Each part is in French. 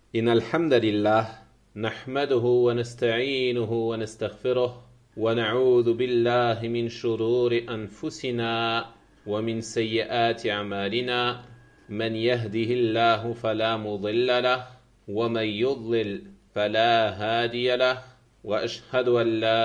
إن الحمد لله نحمده ونستعينه ونستغفره ونعوذ بالله من شرور أنفسنا ومن سيئات أعمالنا من يهده الله فلا مضل له ومن يضلل فلا هادي له وأشهد أن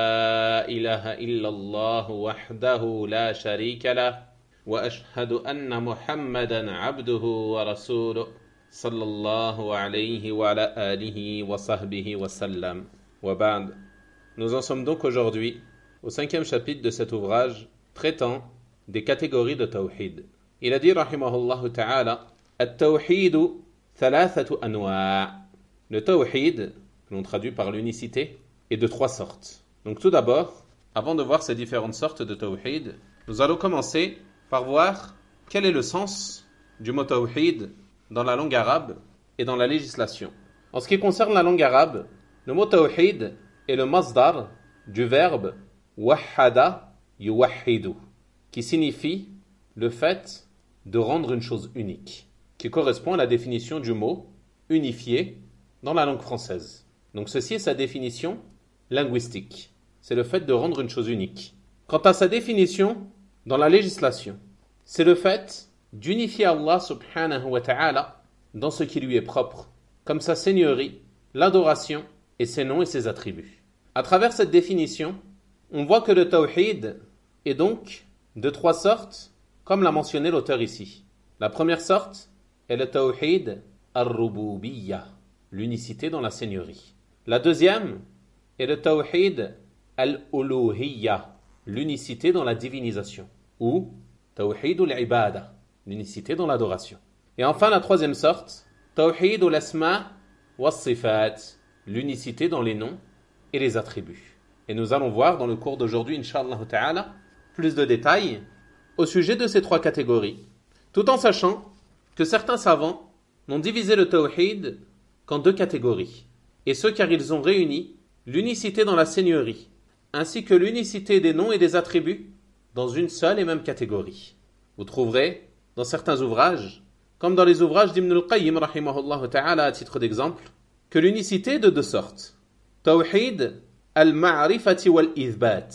لا إله إلا الله وحده لا شريك له وأشهد أن محمدا عبده ورسوله صلى الله عليه وعلى آله وصحبه وسلم وبعد. Nous en sommes donc aujourd'hui au 5e chapitre de cet ouvrage traitant des catégories de tawhid. Il a dit rahimahullah ta'ala At-tawhid thalathatu anwa'. Le tawhid, que l'on traduit par l'unicité, est de 3 sortes. Donc tout d'abord, avant de voir ces différentes sortes de tawhid, nous allons commencer par voir quel est le sens du mot tawhid dans la langue arabe et dans la législation. En ce qui concerne la langue arabe, le mot tawhid est le masdar du verbe wahhada yuwahhidu, qui signifie le fait de rendre une chose unique, qui correspond à la définition du mot unifié dans la langue française. Donc ceci est sa définition linguistique. C'est le fait de rendre une chose unique. Quant à sa définition dans la législation, c'est le fait d'unifier Allah subhanahu wa ta'ala dans ce qui lui est propre, comme sa seigneurie, l'adoration et ses noms et ses attributs. À travers cette définition, on voit que le tawhid est donc de 3 sortes, comme l'a mentionné l'auteur ici. La première sorte est le tawhid al-rububiyya, l'unicité dans la seigneurie. La deuxième est le tawhid al-uluhiyya, l'unicité dans la divinisation, ou tawhid al-ibada, l'unicité dans l'adoration. Et enfin la troisième sorte, tawhid al-asma wa sifat, l'unicité dans les noms et les attributs. Et nous allons voir dans le cours d'aujourd'hui, Inch'Allah ta'ala, plus de détails au sujet de ces 3 catégories, tout en sachant que certains savants n'ont divisé le tawhid qu'en 2 catégories, et ce car ils ont réuni l'unicité dans la seigneurie, ainsi que l'unicité des noms et des attributs dans une seule et même catégorie. Vous trouverez dans certains ouvrages, comme dans les ouvrages d'Ibn al-Qayyim rahimahullah ta'ala à titre d'exemple, que l'unicité est de 2 sortes. Tawhid al-ma'rifati wal-ithbat,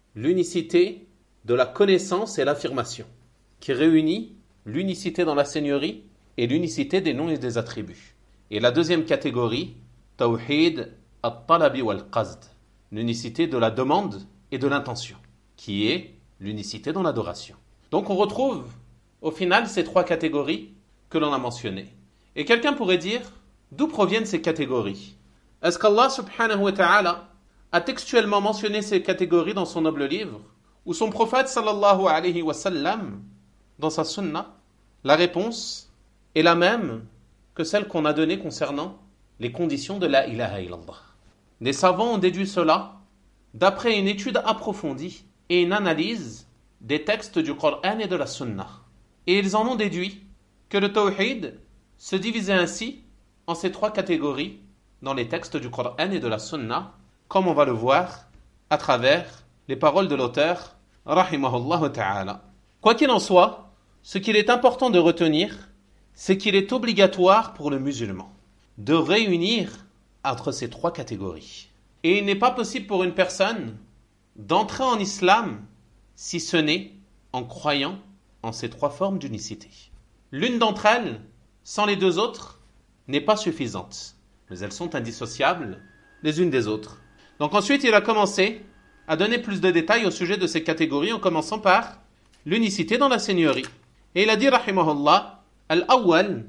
l'unicité de la connaissance et l'affirmation, qui réunit l'unicité dans la seigneurie et l'unicité des noms et des attributs. Et la deuxième catégorie, Tawhid al-talabi wal-qazd, l'unicité de la demande et de l'intention, qui est l'unicité dans l'adoration. Donc on retrouve au final ces 3 catégories que l'on a mentionnées. Et quelqu'un pourrait dire, d'où proviennent ces catégories? Est-ce qu'Allah subhanahu wa ta'ala a textuellement mentionné ces catégories dans son noble livre, ou son prophète sallallahu alayhi wa sallam dans sa sunna? La réponse est la même que celle qu'on a donnée concernant les conditions de la ilaha illallah. Des savants ont déduit cela d'après une étude approfondie et une analyse des textes du Coran et de la sunna. Et ils en ont déduit que le tawhid se divisait ainsi en ces 3 catégories dans les textes du Coran et de la sunna, comme on va le voir à travers les paroles de l'auteur rahimahullah ta'ala. Quoi qu'il en soit, ce qu'il est important de retenir, c'est qu'il est obligatoire pour le musulman de réunir entre ces 3 catégories. Et il n'est pas possible pour une personne d'entrer en islam si ce n'est en croyant en ces 3 formes d'unicité. L'une d'entre elles, sans les 2 autres, n'est pas suffisante, mais elles sont indissociables les unes des autres. Donc ensuite, il a commencé à donner plus de détails au sujet de ces catégories, en commençant par l'unicité dans la seigneurie. Et il a dit, rahimahullah, al-awwal,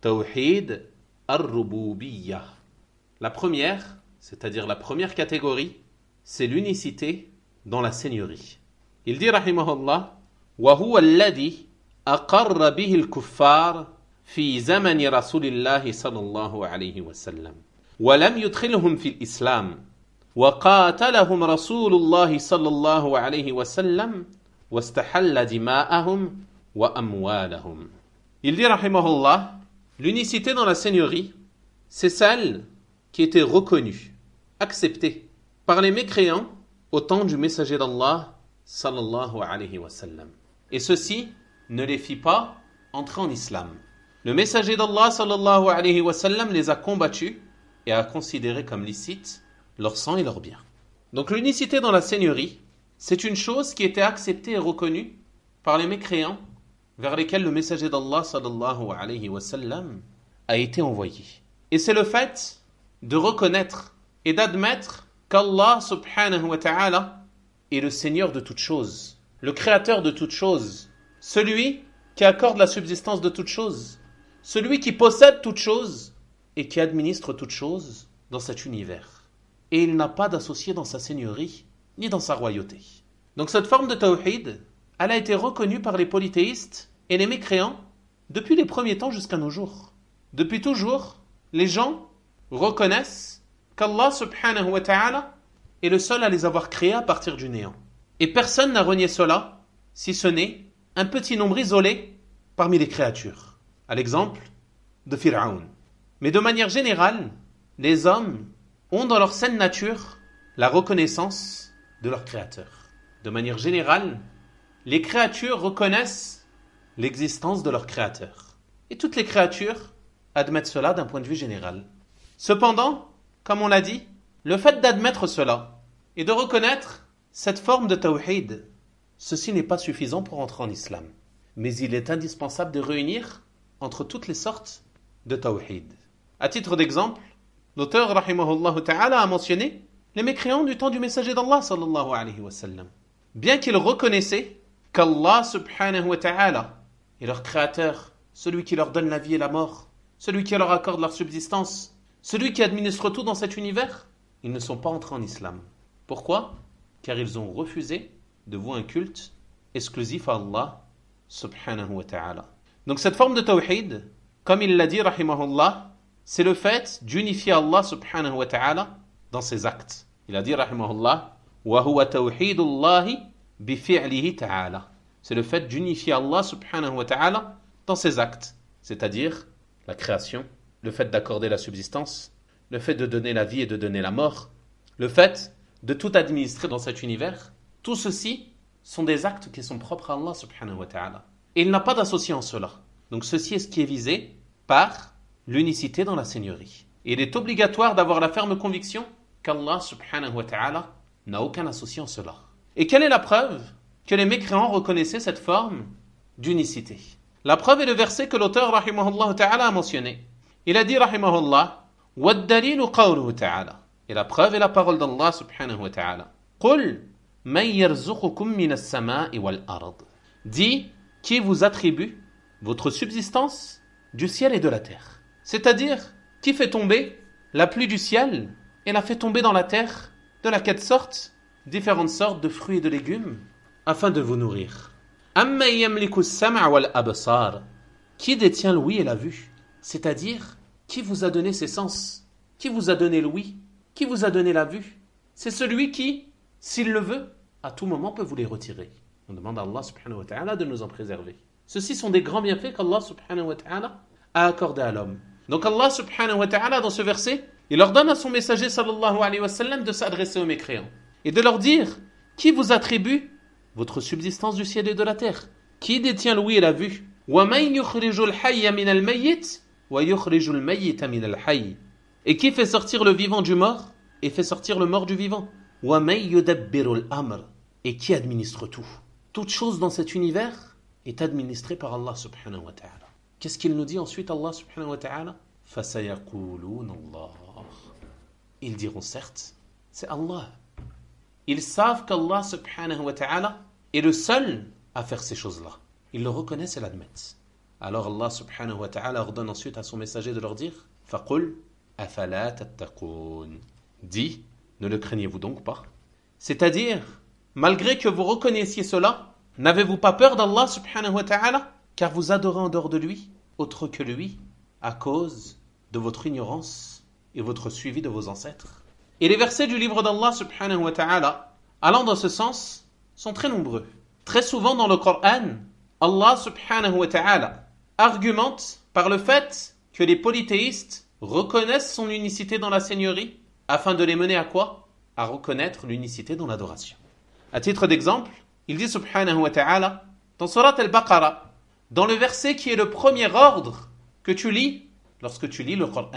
tawhid al-rububiyya. La première, c'est-à-dire la première catégorie, c'est l'unicité dans la seigneurie. Il dit, rahimahullah, وهو الذي أقر به الكفار في زمن رسول الله صلى الله عليه وسلم ولم يدخلهم في الإسلام وقاتلهم رسول الله صلى الله عليه وسلم واستحل دماءهم وأموالهم. Il dit, rahimahullah, l'unicité dans la seigneurie, c'est celle qui était reconnue, acceptée par les mécréants au temps du messager d'Allah sallallahu alayhi wa sallam. Et ceci ne les fit pas entrer en islam. Le messager d'Allah sallallahu alayhi wa sallam les a combattus et a considéré comme licites leur sang et leurs biens. Donc l'unicité dans la seigneurie, c'est une chose qui était acceptée et reconnue par les mécréants vers lesquels le messager d'Allah sallallahu alayhi wa sallam a été envoyé. Et c'est le fait de reconnaître et d'admettre qu'Allah subhanahu wa ta'ala est le Seigneur de toutes choses, le Créateur de toutes choses, celui qui accorde la subsistance de toutes choses, celui qui possède toutes choses et qui administre toutes choses dans cet univers. Et il n'a pas d'associé dans sa seigneurie ni dans sa royauté. Donc cette forme de tawhid, elle a été reconnue par les polythéistes et les mécréants depuis les premiers temps jusqu'à nos jours. Depuis toujours, les gens reconnaissent qu'Allah subhanahu wa ta'ala est le seul à les avoir créés à partir du néant. Et personne n'a renié cela, si ce n'est un petit nombre isolé parmi les créatures. À l'exemple de Pharaon. Mais de manière générale, les hommes ont dans leur saine nature la reconnaissance de leur créateur. De manière générale, les créatures reconnaissent l'existence de leur créateur. Et toutes les créatures admettent cela d'un point de vue général. Cependant, comme on l'a dit, le fait d'admettre cela et de reconnaître cette forme de tawhid, ceci n'est pas suffisant pour entrer en islam. Mais il est indispensable de réunir entre toutes les sortes de tawhid. À titre d'exemple, l'auteur rahimahullah ta'ala a mentionné les mécréants du temps du messager d'Allah sallallahu alayhi wa sallam. Bien qu'ils reconnaissaient qu'Allah subhanahu wa ta'ala est leur créateur, celui qui leur donne la vie et la mort, celui qui leur accorde leur subsistance, celui qui administre tout dans cet univers, ils ne sont pas entrés en islam. Pourquoi ? Car ils ont refusé de vouer un culte exclusif à Allah subhanahu wa ta'ala. Donc cette forme de tawhid, comme il l'a dit rahimahullah, c'est le fait d'unifier Allah subhanahu wa ta'ala dans ses actes. Il a dit rahimahullah, wa huwa tawhidullahi bi fi'lihi ta'ala. C'est le fait d'unifier Allah subhanahu wa ta'ala dans ses actes, c'est-à-dire la création, le fait d'accorder la subsistance, le fait de donner la vie et de donner la mort, le fait de tout administrer dans cet univers. Tout ceci sont des actes qui sont propres à Allah subhanahu wa ta'ala. Et il n'a pas d'associé en cela. Donc ceci est ce qui est visé par l'unicité dans la seigneurie. Et il est obligatoire d'avoir la ferme conviction qu'Allah subhanahu wa ta'ala n'a aucun associé en cela. Et quelle est la preuve que les mécréants reconnaissaient cette forme d'unicité? La preuve est le verset que l'auteur rahimahullah ta'ala a mentionné. Il a dit rahimahullah, وَالدَّلِيلُ قَوْلُهُ ta'ala. Et la preuve est la parole d'Allah subhanahu wa ta'ala. قُلْ مَنْ يَرْزُقُكُمْ مِنَ السَّمَاءِ وَالْأَرْضِ. Dis, qui vous attribue votre subsistance du ciel et de la terre. C'est-à-dire, qui fait tomber la pluie du ciel et la fait tomber dans la terre de laquelle sortent différentes sortes de fruits et de légumes afin de vous nourrir. أَمَّنْ يَمْلِكُ السَّمْعَ وَالْأَبْصَارِ. Qui détient l'ouïe et la vue? C'est-à-dire, qui vous a donné ses sens? Qui vous a donné l'ouïe? Qui vous a donné la vue? C'est celui qui, s'il le veut, à tout moment peut vous les retirer. On demande à Allah subhanahu wa ta'ala de nous en préserver. Ceux-ci sont des grands bienfaits qu'Allah subhanahu wa ta'ala a accordés à l'homme. Donc Allah subhanahu wa ta'ala, dans ce verset, il ordonne à son messager sallallahu alayhi wa sallam de s'adresser aux mécréants et de leur dire, qui vous attribue votre subsistance du ciel et de la terre? Qui détient l'ouïe et la vue? وَمَنْ يُخْرِجُ الْحَيَّ مِنَ الْمَيِّتِ وَيُخْرِجُ الْمَيِّتَ مِنَ الْحَيِّ. Et qui fait sortir le vivant du mort et fait sortir le mort du vivant? وَمَنْ يُدَبِّرُ الْأَمْرِ. Et qui administre tout? Toute chose dans cet univers est administrée par Allah subhanahu wa ta'ala. Qu'est-ce qu'il nous dit ensuite Allah subhanahu wa ta'ala? فَسَيَقُولُونَ اللَّهِ. Ils diront certes, c'est Allah. Ils savent qu'Allah subhanahu wa ta'ala est le seul à faire ces choses-là. Ils le reconnaissent et l'admettent. Alors Allah subhanahu wa ta'ala ordonne ensuite à son messager de leur dire, فَقُلْ أَفَلَا تَتَّقُونَ. Dis, ne le craignez-vous donc pas? C'est-à-dire, malgré que vous reconnaissiez cela, n'avez-vous pas peur d'Allah subhanahu wa ta'ala? Car vous adorez en dehors de lui, autre que lui, à cause de votre ignorance et votre suivi de vos ancêtres. Et les versets du livre d'Allah subhanahu wa ta'ala, allant dans ce sens, sont très nombreux. Très souvent dans le Coran, Allah subhanahu wa ta'ala argumente par le fait que les polythéistes reconnaissent son unicité dans la seigneurie, afin de les mener à quoi? À reconnaître l'unicité dans l'adoration. À titre d'exemple, il dit subhanahu wa ta'ala, dans Surat al-Baqarah, dans le verset qui est le premier ordre que tu lis lorsque tu lis le Coran.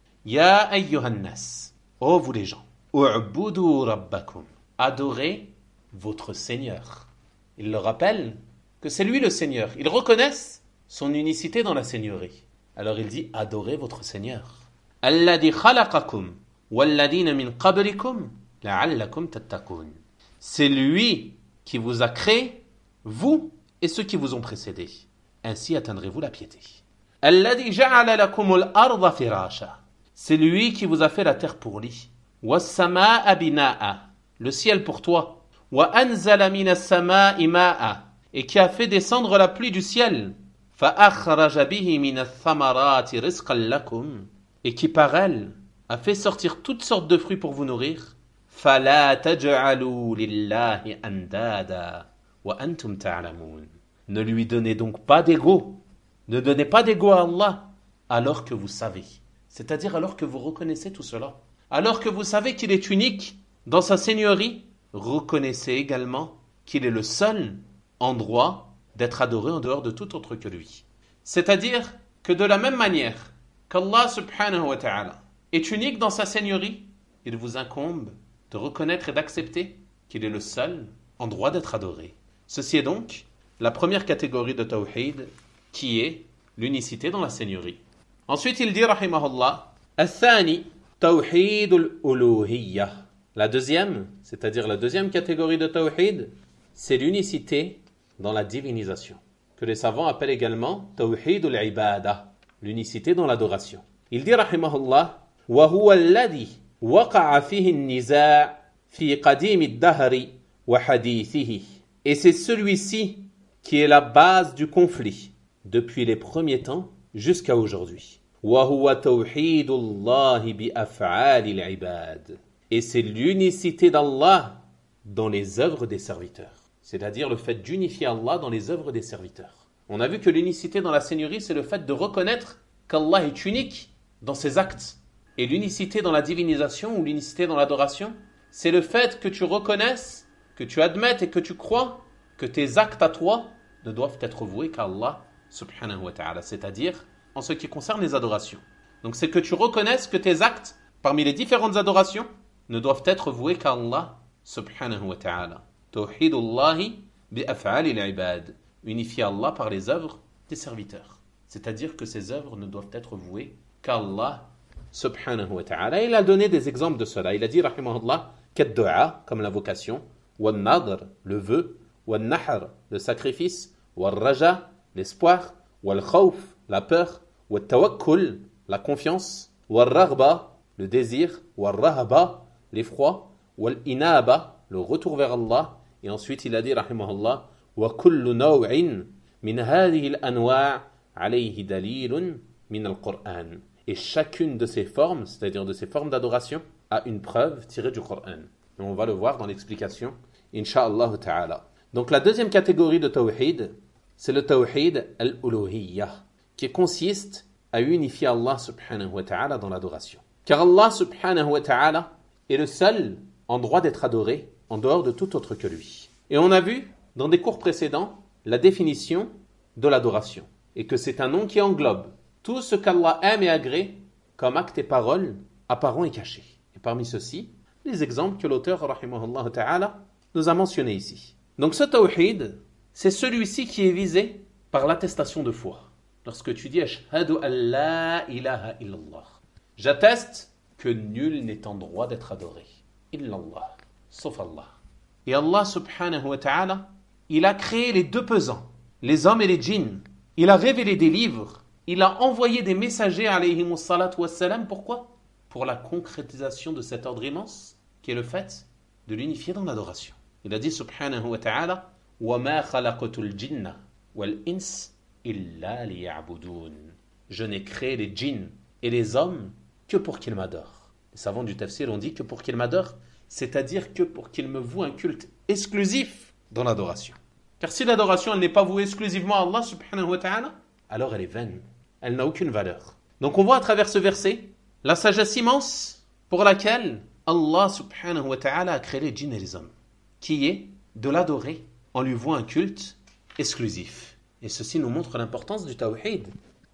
Ya ayyuhan nas, ô vous les gens, u'budu rabbakum, adorez votre Seigneur. Il leur rappelle que c'est lui le Seigneur. Ils reconnaissent son unicité dans la Seigneurie. Alors il dit, adorez votre Seigneur. Alladhi khalaqakum walladhina min qablikum la'allakum tattaqun. C'est lui qui vous a créé, vous et ceux qui vous ont précédés. Ainsi atteindrez-vous la piété. Alladhi ja'ala lakumul arda firasha. C'est lui qui vous a fait la terre pour lit. Was-samaa'a binaa'a. Le ciel pour toi. Wa anzala minas samaa'i maa'a. Et qui a fait descendre la pluie du ciel. Fa akhraja bihi minas thamarati rizqan lakum. Et qui par elle a fait sortir toutes sortes de fruits pour vous nourrir. Fala taj'alu lillahi andada wa antum ta'lamun. Ne lui donnez donc pas d'ego. Ne donnez pas d'ego à Allah alors que vous savez. C'est-à-dire alors que vous reconnaissez tout cela. Alors que vous savez qu'il est unique dans sa seigneurie, reconnaissez également qu'il est le seul en droit d'être adoré en dehors de tout autre que lui. C'est-à-dire que de la même manière qu'Allah subhanahu wa ta'ala est unique dans sa seigneurie, il vous incombe de reconnaître et d'accepter qu'il est le seul en droit d'être adoré. Ceci est donc la première catégorie de tawhid qui est l'unicité dans la seigneurie. Ensuite, il dit, rahimahullah, Al-Thani, Tawhid al-Uluhiyya. La deuxième, c'est-à-dire la deuxième catégorie de Tawhid, c'est l'unicité dans la divinisation, que les savants appellent également Tawhid al-Ibada, l'unicité dans l'adoration. Il dit, rahimahullah, وَهُوَ الَّذِي وَقَعَ فِيهِ النِّزَاعِ فِي قَدِيمِ الدَّهْرِ وَحَدِيثِهِ. Et c'est celui-ci qui est la base du conflit depuis les premiers temps jusqu'à aujourd'hui. وَهُوَ تَوْحِيدُ اللَّهِ بِأَفْعَالِ الْعِبَادِ. Et c'est l'unicité d'Allah dans les œuvres des serviteurs. C'est-à-dire le fait d'unifier Allah dans les œuvres des serviteurs. On a vu que l'unicité dans la seigneurie, c'est le fait de reconnaître qu'Allah est unique dans ses actes. Et l'unicité dans la divinisation ou l'unicité dans l'adoration, c'est le fait que tu reconnaisses, que tu admettes et que tu crois que tes actes à toi ne doivent être voués qu'à Allah subhanahu wa ta'ala, c'est-à-dire en ce qui concerne les adorations. Donc c'est que tu reconnaisses que tes actes, parmi les différentes adorations, ne doivent être voués qu'à Allah subhanahu wa ta'ala. Tawhidullahi bi'af'ali al-ibad. Unifier Allah par les œuvres des serviteurs. C'est-à-dire que ces œuvres ne doivent être vouées qu'à Allah subhanahu wa ta'ala. Il a donné des exemples de cela. Il a dit, rahimahullah, qu'ad-du'a, comme l'invocation, wal-nadr, le vœu, wal-nahr, le sacrifice, wal-raja, l'espoir, wal-khawf, la peur, wal-tawakkul, la confiance, wal-raghba, le désir, wal-rahaba, l'effroi, wal-inaba, le retour vers Allah. Et ensuite il a dit, rahimahullah, wa kullu naw'in min hadhihi al-anwa' alayhi dalilun min al-Qur'an. Et chacune de ces formes, c'est-à-dire de ces formes d'adoration, a une preuve tirée du Coran. Et on va le voir dans l'explication, insha'Allah ta'ala. Donc la deuxième catégorie de tawhid, c'est le tawhid al-uluhiyya, qui consiste à unifier Allah subhanahu wa ta'ala dans l'adoration. Car Allah subhanahu wa ta'ala est le seul en droit d'être adoré en dehors de tout autre que lui. Et on a vu dans des cours précédents la définition de l'adoration, et que c'est un nom qui englobe tout ce qu'Allah aime et agrée comme actes et paroles apparents et cachés. Et parmi ceux-ci, les exemples que l'auteur, rahimahullah ta'ala, nous a mentionnés ici. Donc ce tawhid, c'est celui-ci qui est visé par l'attestation de foi. Lorsque tu dis « Ashhadu an la ilaha illallah » j'atteste que nul n'est en droit d'être adoré. Illallah, sauf Allah. Et Allah subhanahu wa ta'ala, il a créé les deux pesants, les hommes et les djinns. Il a révélé des livres. Il a envoyé des messagers, alayhimus salatu wassalam. Pourquoi ? Pour la concrétisation de cet ordre immense, qui est le fait de l'unifier dans l'adoration. Il a dit subhanahu wa ta'ala وَمَا خَلَقْتُ الْجِنَّ وَالْإِنسِ إِلَّا لِيَعْبُدُونَ. Je n'ai créé les djinns et les hommes que pour qu'ils m'adorent. Les savants du tafsir ont dit que pour qu'ils m'adorent, c'est-à-dire que pour qu'ils me vouent un culte exclusif dans l'adoration. Car si l'adoration elle n'est pas vouée exclusivement à Allah subhanahu wa ta'ala, alors elle est vaine, elle n'a aucune valeur. Donc on voit à travers ce verset la sagesse immense pour laquelle Allah subhanahu wa ta'ala a créé les djinns et les hommes, qui est de l'adorer en lui vouant un culte exclusif. Et ceci nous montre l'importance du tawhid,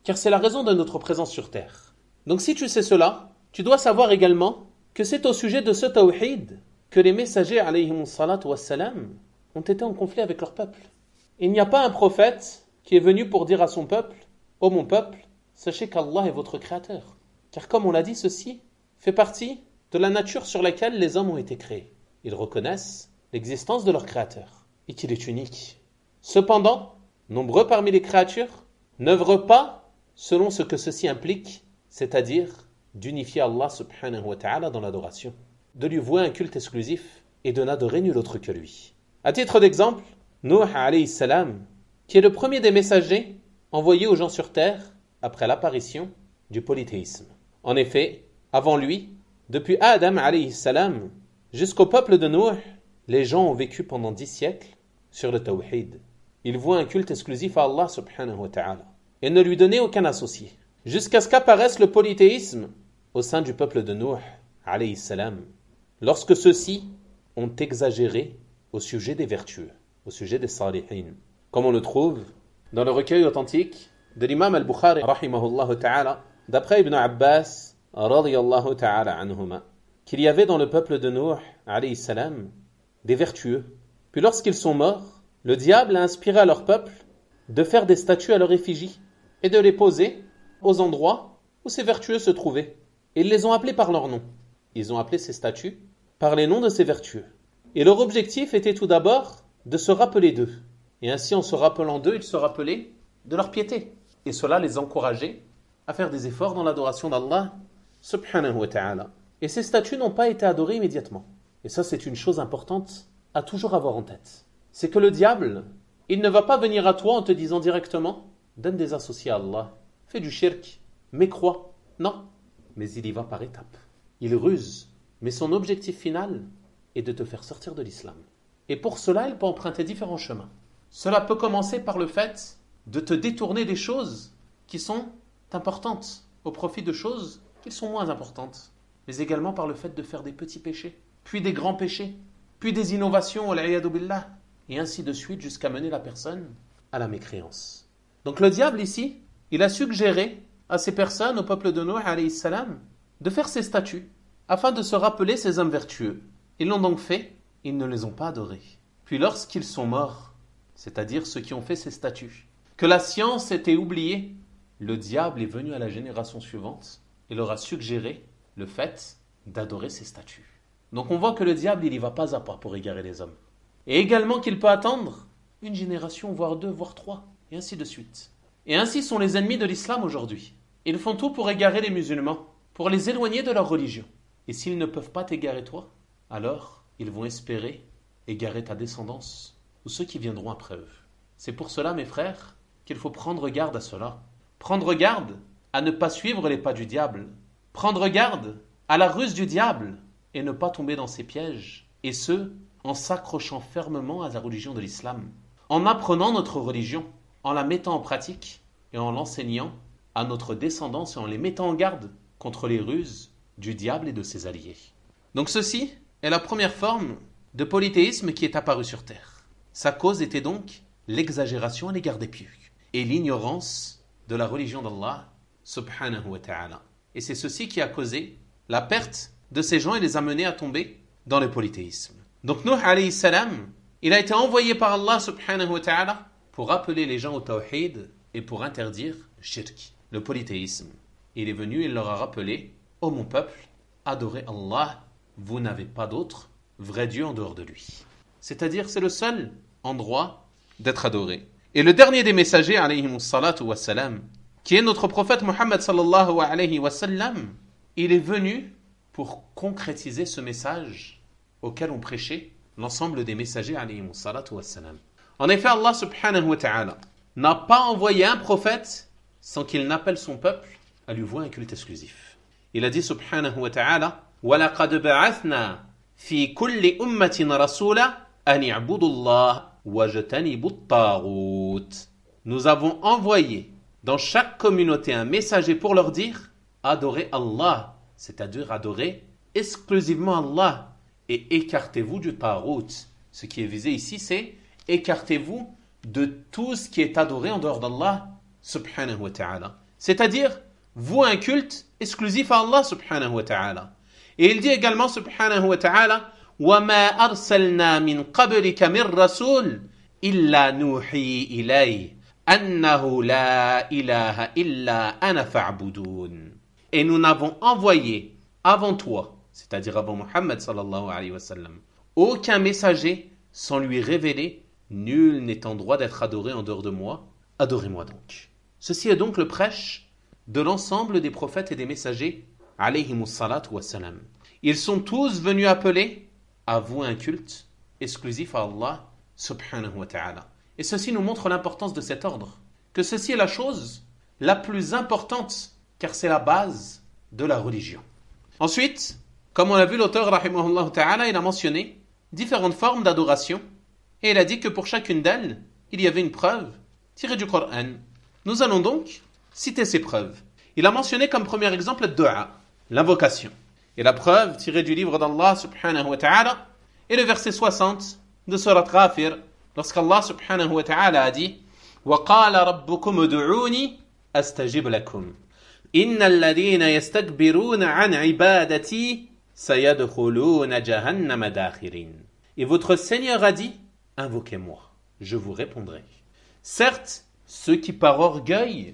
car c'est la raison de notre présence sur terre. Donc si tu sais cela, tu dois savoir également que c'est au sujet de ce tawhid que les messagers alayhimus salatu wassalam ont été en conflit avec leur peuple. Il n'y a pas un prophète qui est venu pour dire à son peuple « Ô mon peuple, sachez qu'Allah est votre créateur. » Car comme on l'a dit, ceci fait partie de la nature sur laquelle les hommes ont été créés. Ils reconnaissent l'existence de leur créateur et qu'il est unique. Cependant, nombreux parmi les créatures n'œuvrent pas selon ce que ceci implique, c'est-à-dire d'unifier Allah subhanahu wa ta'ala dans l'adoration, de lui vouer un culte exclusif et de n'adorer nul autre que lui. À titre d'exemple, Nuh alayhi salam, qui est le premier des messagers envoyés aux gens sur terre après l'apparition du polythéisme. En effet, avant lui, depuis Adam alayhi salam jusqu'au peuple de Nuh, les gens ont vécu pendant 10 siècles sur le tawhid. Ils vouaient un culte exclusif à Allah subhanahu wa ta'ala et ne lui donnaient aucun associé, jusqu'à ce qu'apparaisse le polythéisme au sein du peuple de Nuh alayhi salam, lorsque ceux-ci ont exagéré au sujet des vertueux, au sujet des salihin, comme on le trouve dans le recueil authentique de l'imam al-Bukhari rahimahullah ta'ala, d'après Ibn Abbas radiyallahu ta'ala anhuma, qu'il y avait dans le peuple de Nuh alayhi salam des vertueux. Puis lorsqu'ils sont morts, le diable a inspiré à leur peuple de faire des statues à leur effigie et de les poser aux endroits où ces vertueux se trouvaient. Et ils les ont appelés par leur nom. Ils ont appelé ces statues par les noms de ces vertueux. Et leur objectif était tout d'abord de se rappeler d'eux. Et ainsi, en se rappelant d'eux, ils se rappelaient de leur piété. Et cela les encourageait à faire des efforts dans l'adoration d'Allah subhanahu wa ta'ala. Et ces statues n'ont pas été adorées immédiatement. Et ça, c'est une chose importante à toujours avoir en tête. C'est que le diable, il ne va pas venir à toi en te disant directement « Donne des associés à Allah, fais du shirk, mais crois. » Non, mais il y va par étapes. Il ruse, mais son objectif final est de te faire sortir de l'islam. Et pour cela, il peut emprunter différents chemins. Cela peut commencer par le fait de te détourner des choses qui sont importantes au profit de choses qui sont moins importantes, mais également par le fait de faire des petits péchés, puis des grands péchés, puis des innovations, wal-'iyadu billah, et ainsi de suite jusqu'à mener la personne à la mécréance. Donc le diable ici, il a suggéré à ces personnes, au peuple de Nuh alayhi salam, de faire ces statues, afin de se rappeler ces hommes vertueux. Ils l'ont donc fait, ils ne les ont pas adorés. Puis lorsqu'ils sont morts, c'est-à-dire ceux qui ont fait ces statues, que la science était oubliée, le diable est venu à la génération suivante et leur a suggéré le fait d'adorer ces statues. Donc on voit que le diable, il y va pas à pas pour égarer les hommes. Et également qu'il peut attendre une génération, voire 2, voire 3, et ainsi de suite. Et ainsi sont les ennemis de l'islam aujourd'hui. Ils font tout pour égarer les musulmans, pour les éloigner de leur religion. Et s'ils ne peuvent pas t'égarer toi, alors ils vont espérer égarer ta descendance ou ceux qui viendront après eux. C'est pour cela, mes frères, qu'il faut prendre garde à cela. Prendre garde à ne pas suivre les pas du diable. Prendre garde à la ruse du diable et ne pas tomber dans ses pièges. Et ce, en s'accrochant fermement à la religion de l'islam, en apprenant notre religion, en la mettant en pratique et en l'enseignant à notre descendance et en les mettant en garde contre les ruses du diable et de ses alliés. Donc ceci est la première forme de polythéisme qui est apparue sur terre. Sa cause était donc l'exagération à l'égard des pieux et l'ignorance de la religion d'Allah subhanahu wa ta'ala. Et c'est ceci qui a causé la perte de ces gens et les a menés à tomber dans le polythéisme. Donc Nuh alayhi salam, il a été envoyé par Allah subhanahu wa ta'ala pour appeler les gens au tawhid et pour interdire le shirk, le polythéisme. Il est venu, il leur a rappelé: ô mon peuple, adorez Allah, vous n'avez pas d'autre vrai Dieu en dehors de lui. C'est-à-dire, c'est le seul endroit d'être adoré. Et le dernier des messagers, alayhimus salatu wassalam, qui est notre prophète Muhammad sallallahu alayhi wa sallam, il est venu pour concrétiser ce message auquel on prêchait l'ensemble des messagers alayhimus salatu wassalam. En effet, Allah subhanahu wa ta'ala n'a pas envoyé un prophète sans qu'il n'appelle son peuple à lui vouer un culte exclusif. Il a dit subhanahu wa ta'ala: وَلَقَدْ بَعَثْنَا فِي كُلِّ أُمَّةٍ رَسُولًا أَنِ اعْبُدُوا اللَّهَ وَاجْتَنِبُوا الطَّاغُوتَ. Nous avons envoyé dans chaque communauté un messager pour leur dire: adorez Allah, c'est-à-dire adorez exclusivement Allah et écartez-vous du tarout. Ce qui est visé ici, c'est écartez-vous de tout ce qui est adoré en dehors d'Allah subhanahu wa ta'ala. c'est-à-dire vouer un culte exclusif à Allah subhanahu wa ta'ala. Et il dit également subhanahu wa ta'ala وَمَا أَرْسَلْنَا مِنْ قَبْلِكَ مِنْ رَسُولٍ إِلَّا نُوحِي إِلَيْهِ أَنَّهُ لَا إِلَهَ إِلَّا أَنَا فَاعْبُدُونَ. Et nous n'avons envoyé avant toi, c'est-à-dire avant Muhammad sallallahu alayhi wa sallam, aucun messager sans lui révéler nul n'est en droit d'être adoré en dehors de moi, adorez-moi donc. Ceci est donc le prêche de l'ensemble des prophètes et des messagers alayhimus salatu wassalam. Ils sont tous venus appeler à vouer un culte exclusif à Allah subhanahu wa ta'ala. Et ceci nous montre l'importance de cet ordre, que ceci est la chose la plus importante, car c'est la base de la religion. Ensuite, comme on l'a vu, l'auteur rahimahullah ta'ala, il a mentionné différentes formes d'adoration, et il a dit que pour chacune d'elles, il y avait une preuve tirée du Coran. Nous allons donc citer ces preuves. Il a mentionné comme premier exemple le dua, l'invocation. Et la preuve tirée du livre d'Allah subhanahu wa ta'ala est le verset 60 de Surat Ghafir, lorsqu'Allah subhanahu wa ta'ala a dit وَقَالَ رَبُّكُمُ ادْعُونِي أَسْتَجِبْ لَكُمْ إِنَّ الَّذِينَ يَسْتَكْبِرُونَ عَنْ عِبَادَتِي سَيَدْخُلُونَ جَهَنَّمَ دَاخِرِينَ. Et votre Seigneur a dit, invoquez-moi, je vous répondrai. Certes, ceux qui par orgueil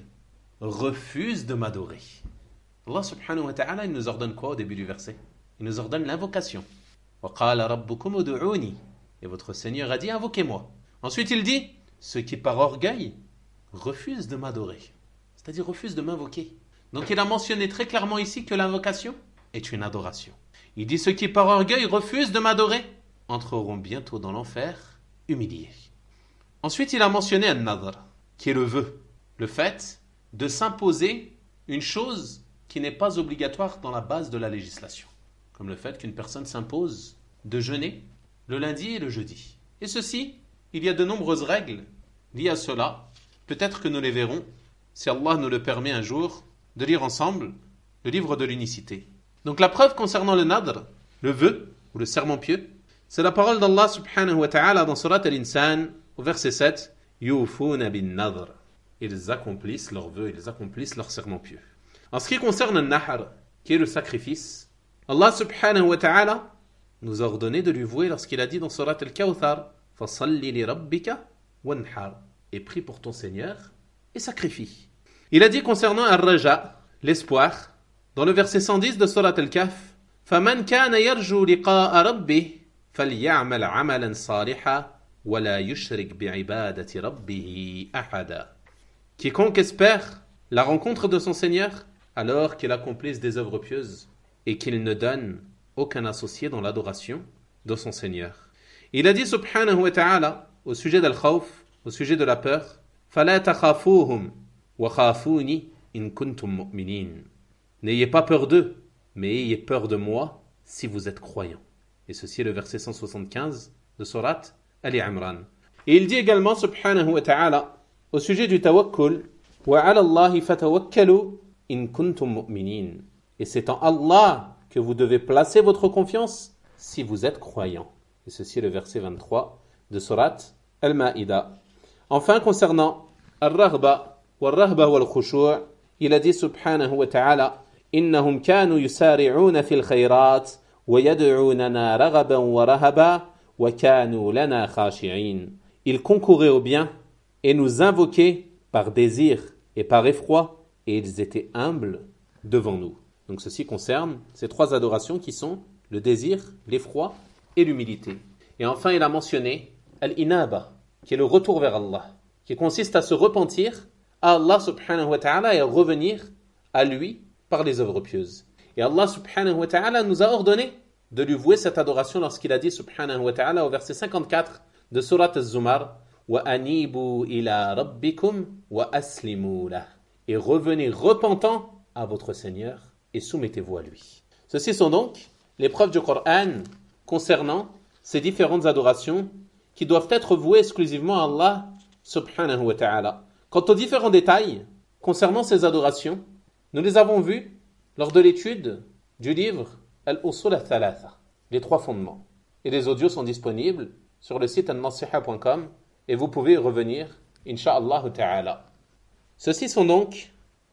refusent de m'adorer. Allah subhanahu wa ta'ala, il nous ordonne quoi au début du verset? Il nous ordonne l'invocation. وَقَالَ رَبُّكُمُ ادْعُونِي. Et votre Seigneur a dit, invoquez-moi. Ensuite, il dit, ceux qui par orgueil refusent de m'adorer, c'est-à-dire refusent de m'invoquer. Donc il a mentionné très clairement ici que l'invocation est une adoration. Il dit, ceux qui par orgueil refusent de m'adorer entreront bientôt dans l'enfer, humiliés. Ensuite, il a mentionné un nadr, qui est le vœu, le fait de s'imposer une chose qui n'est pas obligatoire dans la base de la législation, comme le fait qu'une personne s'impose de jeûner le lundi et le jeudi. Et ceci, il y a de nombreuses règles liées à cela. Peut-être que nous les verrons, si Allah nous le permet un jour, de lire ensemble le livre de l'unicité. Donc la preuve concernant le nadr, le vœu ou le serment pieux, c'est la parole d'Allah subhanahu wa ta'ala dans Surat Al-Insan, au verset 7, Yufuna bin nadr. Ils accomplissent leurs vœux, ils accomplissent leur serment pieux. En ce qui concerne le nahr, qui est le sacrifice, Allah subhanahu wa ta'ala nous a ordonné de lui vouer lorsqu'il a dit dans Surat Al-Kawthar, Fasalli li rabbika wanhar, et prie pour ton Seigneur et sacrifie. Il a dit concernant Ar-Raja, l'espoir, dans le verset 110 de Surat Al-Kahf, فَمَنْ كَانَ يَرْجُو لِقَاءَ رَبِّهِ فَلْيَعْمَلْ عَمَلًا صَالِحًا وَلَا يُشْرِكْ بِعِبَادَةِ رَبِّهِ أَحَدًا. Quiconque espère la rencontre de son Seigneur, alors qu'il accomplisse des œuvres pieuses et qu'il ne donne aucun associé dans l'adoration de son Seigneur. Il a dit subhanahu wa ta'ala au sujet d'al-khawf, au sujet de la peur, فَلَا تَخَافُوهُمْ وَخَافُونِ إِن كُنْتُمْ مُؤْمِنِينَ. N'ayez pas peur d'eux, mais ayez peur de moi si vous êtes croyants. Et ceci est le verset 175 de Surat Al-Imran. Et il dit également subhanahu wa ta'ala au sujet du tawakkul, وَعَلَى اللَّهِ فَتَوَكَّلُوا إِن كُنْتُمْ مُؤْمِنِينَ. Et c'est en Allah que vous devez placer votre confiance si vous êtes croyants. Et ceci est le verset 23 de Surat Al-Ma'ida. Enfin, concernant Al-Raghba, wal-Rahba wal-Khushu', il a dit subhanahu wa ta'ala, إِنَّهُمْ كَانُوا يُسَارِعُونَ فِي الْخَيْرَاتِ وَيَدْعُونَنَا رَغَبًا وَرَهَبًا وَكَانُوا لَنَا خَاشِعِينَ. Ils concouraient au bien et nous invoquaient par désir et par effroi, et ils étaient humbles devant nous. Donc ceci concerne ces trois adorations qui sont le désir, l'effroi et l'humilité. Et enfin, il a mentionné al-inaba, qui est le retour vers Allah, qui consiste à se repentir à Allah subhanahu wa ta'ala et à revenir à lui par les œuvres pieuses. Et Allah subhanahu wa ta'ala nous a ordonné de lui vouer cette adoration lorsqu'il a dit subhanahu wa ta'ala au verset 54 de Surat Az-Zumar, وَأَنِيبُوا إِلَىٰ رَبِّكُمْ وَأَسْلِمُوا لَهُ. Et revenez repentant à votre Seigneur et soumettez-vous à lui. Ceci sont donc les preuves du Coran concernant ces différentes adorations qui doivent être vouées exclusivement à Allah subhanahu wa ta'ala. Quant aux différents détails concernant ces adorations, nous les avons vus lors de l'étude du livre Al-Usul al-Thalatha, les trois fondements. Et les audios sont disponibles sur le site al-nasiha.com et vous pouvez y revenir, insha'Allah ta'ala. Ceci sont donc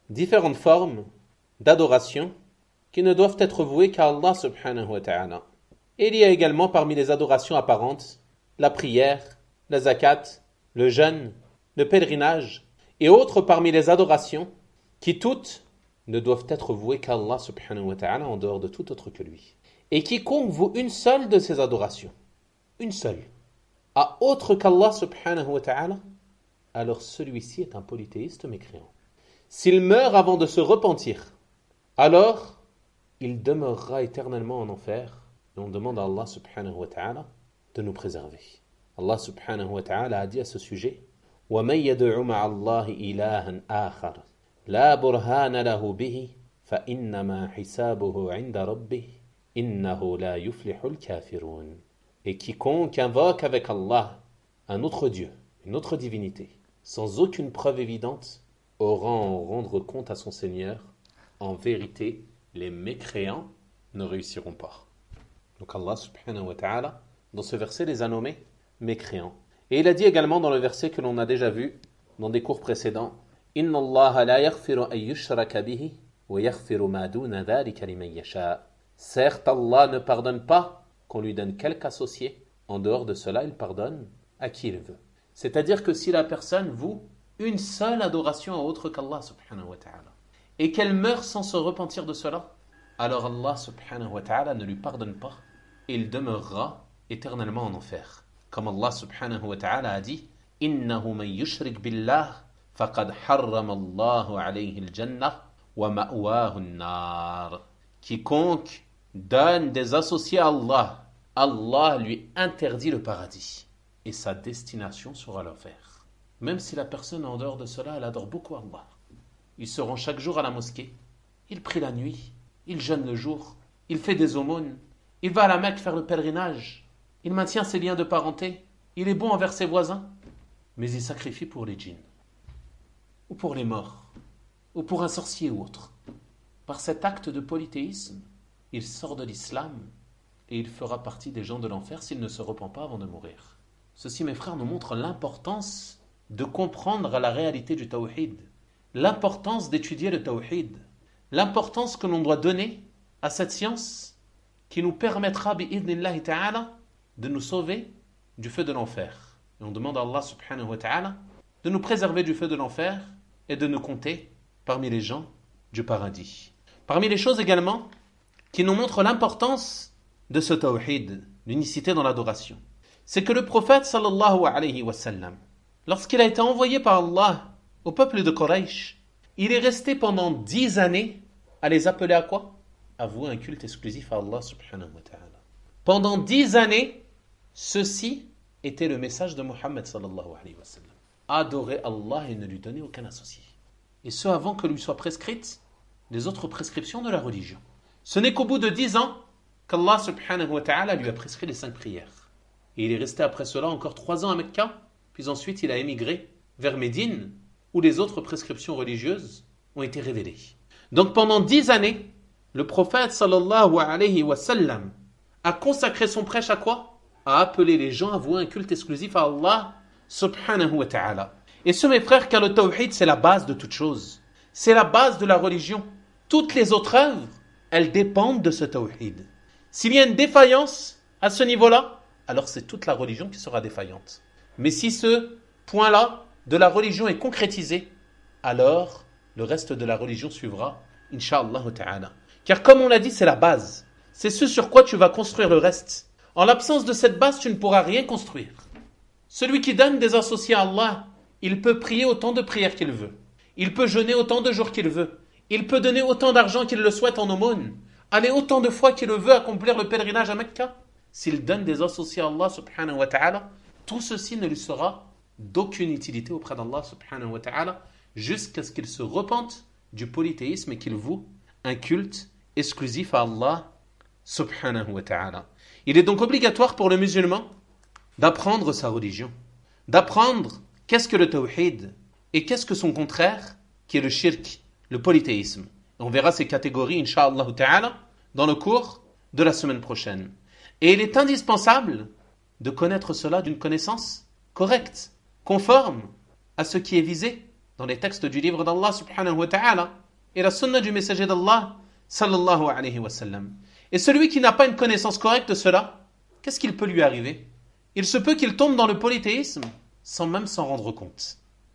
différentes formes d'adoration qui ne doivent être vouées qu'à Allah subhanahu wa ta'ala. Et il y a également parmi les adorations apparentes la prière, la zakat, le jeûne, le pèlerinage et autres parmi les adorations qui toutes ne doivent être vouées qu'à Allah subhanahu wa ta'ala en dehors de tout autre que lui. Et quiconque voue une seule de ces adorations, une seule, à autre qu'Allah subhanahu wa ta'ala, alors celui-ci est un polythéiste mécréant. S'il meurt avant de se repentir, alors il demeurera éternellement en enfer. Et on demande à Allah subhanahu wa ta'ala de nous préserver. Allah subhanahu wa ta'ala a dit à ce sujet: وَمَنْ يَدْعُ مَعَ اللَّهِ إِلَهًا آخَرَ لَا بُرْهَانَ لَهُ بِهِ فَإِنَّمَا حِسَابُهُ عِنْدَ رَبِّهِ إِنَّهُ لَا يُفْلِحُ الْكَافِرُونَ. Et quiconque invoque avec Allah un autre Dieu, une autre divinité, sans aucune preuve évidente, aura à en rendre compte à son Seigneur. En vérité, les mécréants ne réussiront pas. Donc Allah subhanahu wa ta'ala, dans ce verset, les a nommés mécréants. Et il a dit également dans le verset que l'on a déjà vu dans des cours précédents: Inna Allah la yaghfiru an yushraka bihi wa yaghfiru ma duna dhalika liman yasha. Certes, Allah ne pardonne pas qu'on lui donne quelque associé. En dehors de cela, il pardonne à qui il veut. C'est-à-dire que si la personne voue une seule adoration à autre qu'Allah subhanahu wa ta'ala et qu'elle meurt sans se repentir de cela, alors Allah subhanahu wa ta'ala ne lui pardonne pas et il demeurera éternellement en enfer. Comme Allah subhanahu wa ta'ala a dit: Innahu man yushrik billah faqad harrama Allahu alayhi al-jannah wa ma'wahu an-nar. Quiconque donne des associés à Allah, Allah lui interdit le paradis et sa destination sera l'enfer. Même si la personne en dehors de cela, elle adore beaucoup Allah. Il se rend chaque jour à la mosquée, il prie la nuit, il jeûne le jour, il fait des aumônes, il va à la Mecque faire le pèlerinage, il maintient ses liens de parenté, il est bon envers ses voisins, mais il sacrifie pour les djinns, ou pour les morts, ou pour un sorcier ou autre. Par cet acte de polythéisme, il sort de l'islam et il fera partie des gens de l'enfer s'il ne se repent pas avant de mourir. Ceci, mes frères, nous montre l'importance de comprendre la réalité du tawhid, l'importance d'étudier le tawhid, l'importance que l'on doit donner à cette science qui nous permettra, bi'idhnillahi ta'ala, de nous sauver du feu de l'enfer. Et on demande à Allah subhanahu wa ta'ala de nous préserver du feu de l'enfer et de nous compter parmi les gens du paradis. Parmi les choses également qui nous montrent l'importance de ce tawhid, l'unicité dans l'adoration, c'est que le prophète sallallahu alayhi wa sallam, lorsqu'il a été envoyé par Allah au peuple de Quraysh, il est resté pendant 10 années à les appeler à quoi? À vouer un culte exclusif à Allah subhanahu wa ta'ala. Pendant 10 années, ceci était le message de Muhammad sallallahu alayhi wa sallam. Adorer Allah et ne lui donner aucun associé. Et ce avant que lui soient prescrites les autres prescriptions de la religion. Ce n'est qu'au bout de 10 ans qu'Allah subhanahu wa ta'ala lui a prescrit les 5 prières. Et il est resté après cela encore 3 ans à Mecca, puis ensuite il a émigré vers Médine, où les autres prescriptions religieuses ont été révélées. Donc pendant 10 années, le prophète sallallahu alayhi wa sallam a consacré son prêche à quoi? À appeler les gens à vouer un culte exclusif à Allah subhanahu wa ta'ala. Et ce, mes frères, car le tawhid, c'est la base de toute chose. C'est la base de la religion. Toutes les autres œuvres, elles dépendent de ce tawhid. S'il y a une défaillance à ce niveau-là, alors c'est toute la religion qui sera défaillante. Mais si ce point-là de la religion est concrétisé, alors le reste de la religion suivra, incha'Allah ta'ala. Car comme on l'a dit, c'est la base. C'est ce sur quoi tu vas construire le reste. En l'absence de cette base, tu ne pourras rien construire. Celui qui donne des associés à Allah, il peut prier autant de prières qu'il veut. Il peut jeûner autant de jours qu'il veut. Il peut donner autant d'argent qu'il le souhaite en aumône. Aller autant de fois qu'il le veut accomplir le pèlerinage à Mecca. S'il donne des associés à Allah subhanahu wa ta'ala, tout ceci ne lui sera d'aucune utilité auprès d'Allah subhanahu wa ta'ala jusqu'à ce qu'il se repente du polythéisme et qu'il voue un culte exclusif à Allah subhanahu wa ta'ala. Il est donc obligatoire pour le musulman d'apprendre sa religion, d'apprendre qu'est-ce que le tawhid et qu'est-ce que son contraire, qui est le shirk, le polythéisme. Et on verra ces catégories, incha'Allah ta'ala, dans le cours de la semaine prochaine. Et il est indispensable de connaître cela d'une connaissance correcte, conforme à ce qui est visé dans les textes du livre d'Allah subhanahu wa ta'ala et la sunna du messager d'Allah sallallahu alayhi wa sallam. Et celui qui n'a pas une connaissance correcte de cela, qu'est-ce qu'il peut lui arriver? Il se peut qu'il tombe dans le polythéisme sans même s'en rendre compte.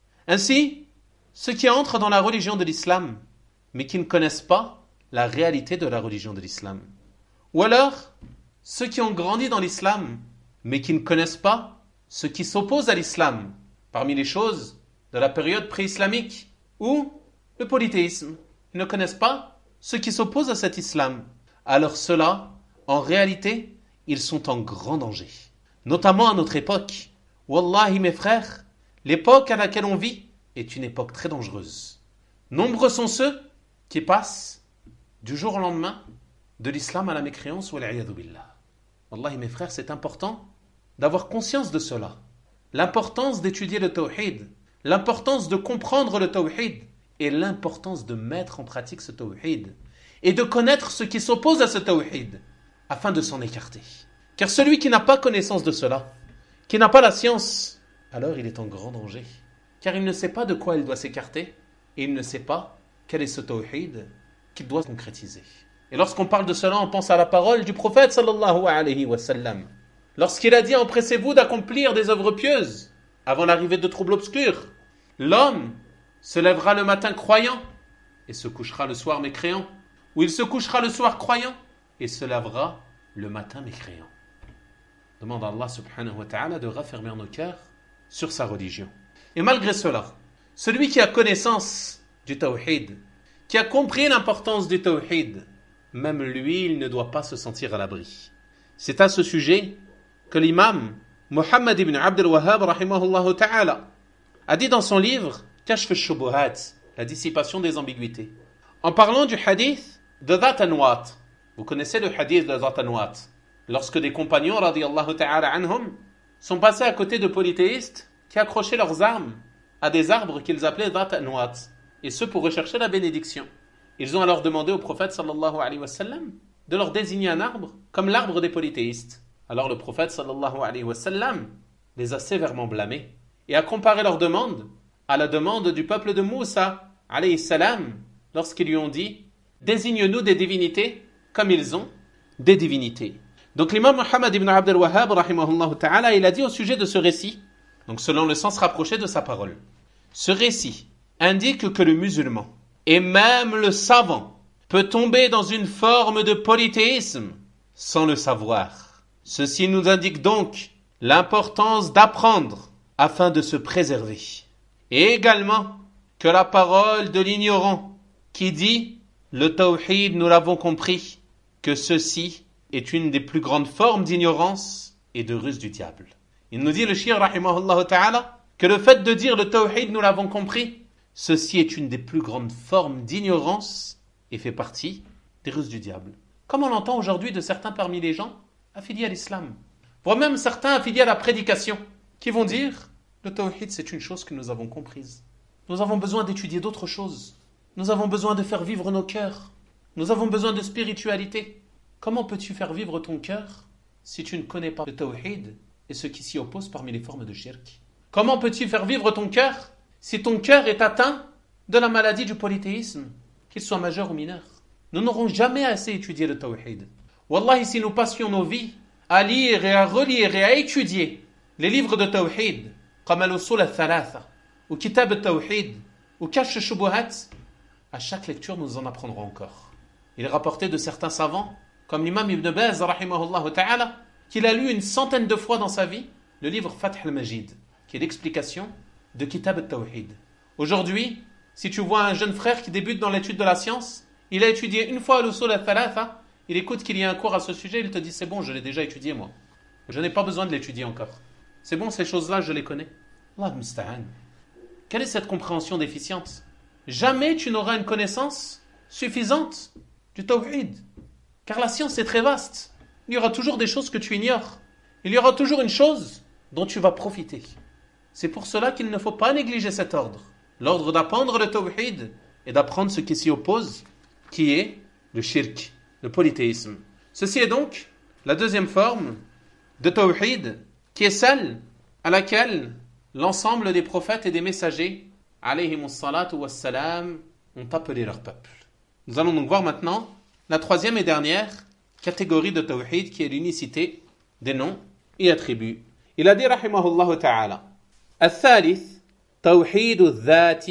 Ainsi, ceux qui entrent dans la religion de l'islam, mais qui ne connaissent pas la réalité de la religion de l'islam. Ou alors, ceux qui ont grandi dans l'islam, mais qui ne connaissent pas ce qui s'oppose à l'islam, parmi les choses de la période pré-islamique, ou le polythéisme. Ils ne connaissent pas ce qui s'oppose à cet islam. Alors ceux-là, en réalité, ils sont en grand danger. Notamment à notre époque. Wallahi mes frères, l'époque à laquelle on vit est une époque très dangereuse. Nombreux sont ceux qui passent du jour au lendemain de l'islam à la mécréance ou à l'iyadhu billah. Wallahi mes frères, c'est important d'avoir conscience de cela. L'importance d'étudier le tawhid, l'importance de comprendre le tawhid et l'importance de mettre en pratique ce tawhid et de connaître ce qui s'oppose à ce tawhid afin de s'en écarter. Car celui qui n'a pas connaissance de cela, qui n'a pas la science, alors il est en grand danger. Car il ne sait pas de quoi il doit s'écarter et il ne sait pas quel est ce tawhid qu'il doit concrétiser. Et lorsqu'on parle de cela, on pense à la parole du prophète sallallahu alayhi wa sallam. Lorsqu'il a dit « Empressez-vous d'accomplir des œuvres pieuses avant l'arrivée de troubles obscurs. L'homme se lèvera le matin croyant et se couchera le soir mécréant. Ou il se couchera le soir croyant et se lèvera le matin mécréant. » Demande à Allah subhanahu wa ta'ala de raffermir nos cœurs sur sa religion. Et malgré cela, celui qui a connaissance du tawhid, qui a compris l'importance du tawhid, même lui, il ne doit pas se sentir à l'abri. C'est à ce sujet que l'imam Muhammad ibn Abd al-Wahhab rahimahullah ta'ala a dit dans son livre Kashf al-Shubuhat, la dissipation des ambiguïtés, en parlant du hadith de Dhat Anwat. Vous connaissez le hadith de Dhat Anwat, lorsque des compagnons radiyallahu ta'ala anhum sont passés à côté de polythéistes qui accrochaient leurs armes à des arbres qu'ils appelaient Dhat Anwat, et ce pour rechercher la bénédiction. Ils ont alors demandé au prophète sallallahu alayhi wa sallam de leur désigner un arbre comme l'arbre des polythéistes. Alors le prophète sallallahu alayhi wa sallam les a sévèrement blâmés et a comparé leur demande à la demande du peuple de Moussa alayhi salam lorsqu'ils lui ont dit « Désigne-nous des divinités comme ils ont des divinités. » Donc l'imam Muhammad ibn Abd al-Wahhab rahimahullah ta'ala, il a dit au sujet de ce récit, donc selon le sens rapproché de sa parole, ce récit indique que le musulman et même le savant peut tomber dans une forme de polythéisme sans le savoir. Ceci nous indique donc l'importance d'apprendre afin de se préserver. Et également que la parole de l'ignorant qui dit « Le tawhid, nous l'avons compris », que ceci est une des plus grandes formes d'ignorance et de ruse du diable. Il nous dit le shir rahimahullah ta'ala que le fait de dire « Le tawhid, nous l'avons compris », ceci est une des plus grandes formes d'ignorance et fait partie des ruses du diable. Comme on l'entend aujourd'hui de certains parmi les gens affiliés à l'islam, voire même certains affiliés à la prédication, qui vont dire « Le tawhid, c'est une chose que nous avons comprise. Nous avons besoin d'étudier d'autres choses. Nous avons besoin de faire vivre nos cœurs. Nous avons besoin de spiritualité. » Comment peux-tu faire vivre ton cœur si tu ne connais pas le tawhid et ce qui s'y oppose parmi les formes de shirk? Comment peux-tu faire vivre ton cœur si ton cœur est atteint de la maladie du polythéisme, qu'il soit majeur ou mineur? Nous n'aurons jamais assez étudié le tawhid. Wallahi, si nous passions nos vies à lire et à relire et à étudier les livres de tawhid, comme al-usul al-thalatha, ou kitab al-tawhid, ou kashf al-shubuhat, à chaque lecture nous en apprendrons encore. Il est rapporté de certains savants, comme l'imam Ibn Baz, rahimahullah ta'ala, qu'il a lu une centaine de fois dans sa vie le livre Fath al-Majid, qui est l'explication de Kitab al-Tawhid. Aujourd'hui, si tu vois un jeune frère qui débute dans l'étude de la science, il a étudié une fois l'usul al-thalatha, il écoute qu'il y a un cours à ce sujet, il te dit c'est bon, je l'ai déjà étudié moi. Je n'ai pas besoin de l'étudier encore. C'est bon, ces choses-là, je les connais. Allah musta'an. Quelle est cette compréhension déficiente? Jamais tu n'auras une connaissance suffisante du tawhid. Car la science est très vaste. Il y aura toujours des choses que tu ignores. Il y aura toujours une chose dont tu vas profiter. C'est pour cela qu'il ne faut pas négliger cet ordre. L'ordre d'apprendre le tawhid et d'apprendre ce qui s'y oppose, qui est le shirk, le polythéisme. Ceci est donc la deuxième forme de tawhid, qui est celle à laquelle l'ensemble des prophètes et des messagers alayhimus salatu wassalam, ont appelé leur peuple. Nous allons donc voir maintenant la troisième et dernière catégorie de tawhid qui est l'unicité des noms et attributs. Il a dit rahimahullah ta'ala الثالث توحيد الذات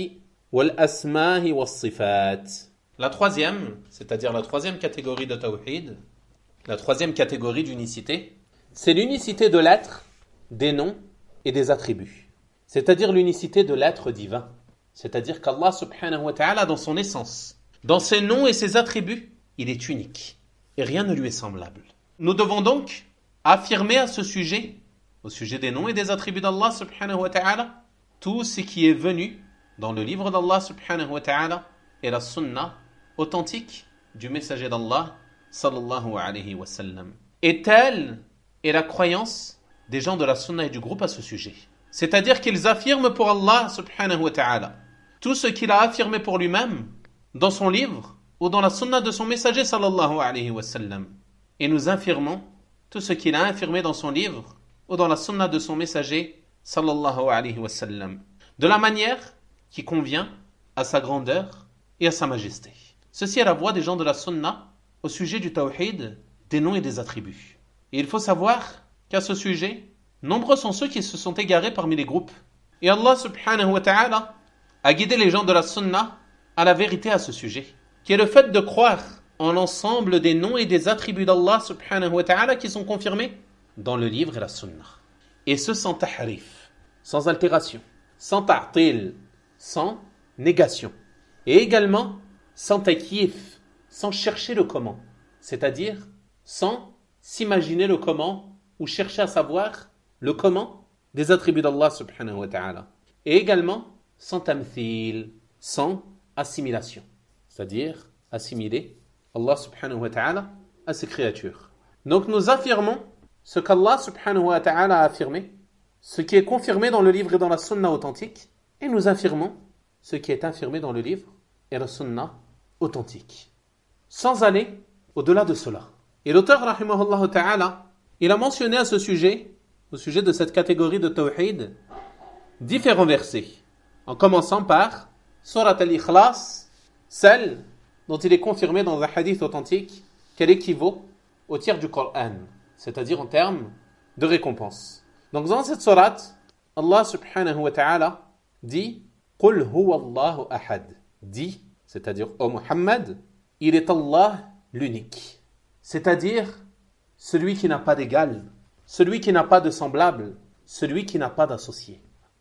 والأسماء والصفات. La troisième, c'est-à-dire la troisième catégorie de tawhid, la troisième catégorie d'unicité, c'est l'unicité de l'être, des noms et des attributs. C'est-à-dire l'unicité de l'être divin. C'est-à-dire qu'Allah subhanahu wa ta'ala, dans son essence, dans ses noms et ses attributs, il est unique. Et rien ne lui est semblable. Nous devons donc affirmer à ce sujet, au sujet des noms et des attributs d'Allah subhanahu wa ta'ala, tout ce qui est venu dans le livre d'Allah subhanahu wa ta'ala et la sunna authentique du messager d'Allah sallallahu alayhi wa sallam. Et telle est la croyance des gens de la sunna et du groupe à ce sujet. C'est-à-dire qu'ils affirment pour Allah subhanahu wa ta'ala tout ce qu'il a affirmé pour lui-même dans son livre ou dans la sunna de son messager sallallahu alayhi wa sallam. Et nous affirmons tout ce qu'il a affirmé dans son livre ou dans la sunna de son messager sallallahu alayhi wa sallam, de la manière qui convient à sa grandeur et à sa majesté. Ceci est la voix des gens de la sunna au sujet du tawhid, des noms et des attributs. Et il faut savoir qu'à ce sujet, nombreux sont ceux qui se sont égarés parmi les groupes. Et Allah subhanahu wa ta'ala a guidé les gens de la sunna à la vérité à ce sujet, qui est le fait de croire en l'ensemble des noms et des attributs d'Allah subhanahu wa ta'ala qui sont confirmés dans le livre et la sunna. Et ce sans tahrif, sans altération, sans ta'til, sans négation. Et également sans takyif, sans chercher le comment. C'est-à-dire sans s'imaginer le comment ou chercher à savoir le comment des attributs d'Allah subhanahu wa ta'ala. Et également sans tamthil, sans assimilation. C'est-à-dire assimiler Allah subhanahu wa ta'ala à ses créatures. Donc nous affirmons ce qu'Allah subhanahu wa ta'ala a affirmé, ce qui est confirmé dans le livre et dans la sunna authentique, et nous affirmons ce qui est affirmé dans le livre et la sunna authentique, sans aller au-delà de cela. Et l'auteur rahimahullah ta'ala, il a mentionné à ce sujet, au sujet de cette catégorie de tawhid, différents versets, en commençant par Surat al-Ikhlas, celle dont il est confirmé dans un hadith authentique qu'elle équivaut au tiers du Coran, c'est-à-dire en termes de récompense. Donc dans cette sourate, Allah subhanahu wa ta'ala dit Qul huwa Allahu ahad. Dit, c'est-à-dire ô Muhammad, il est Allah l'unique. C'est-à-dire celui qui n'a pas d'égal, celui qui n'a pas de semblable, celui qui n'a pas d'associé.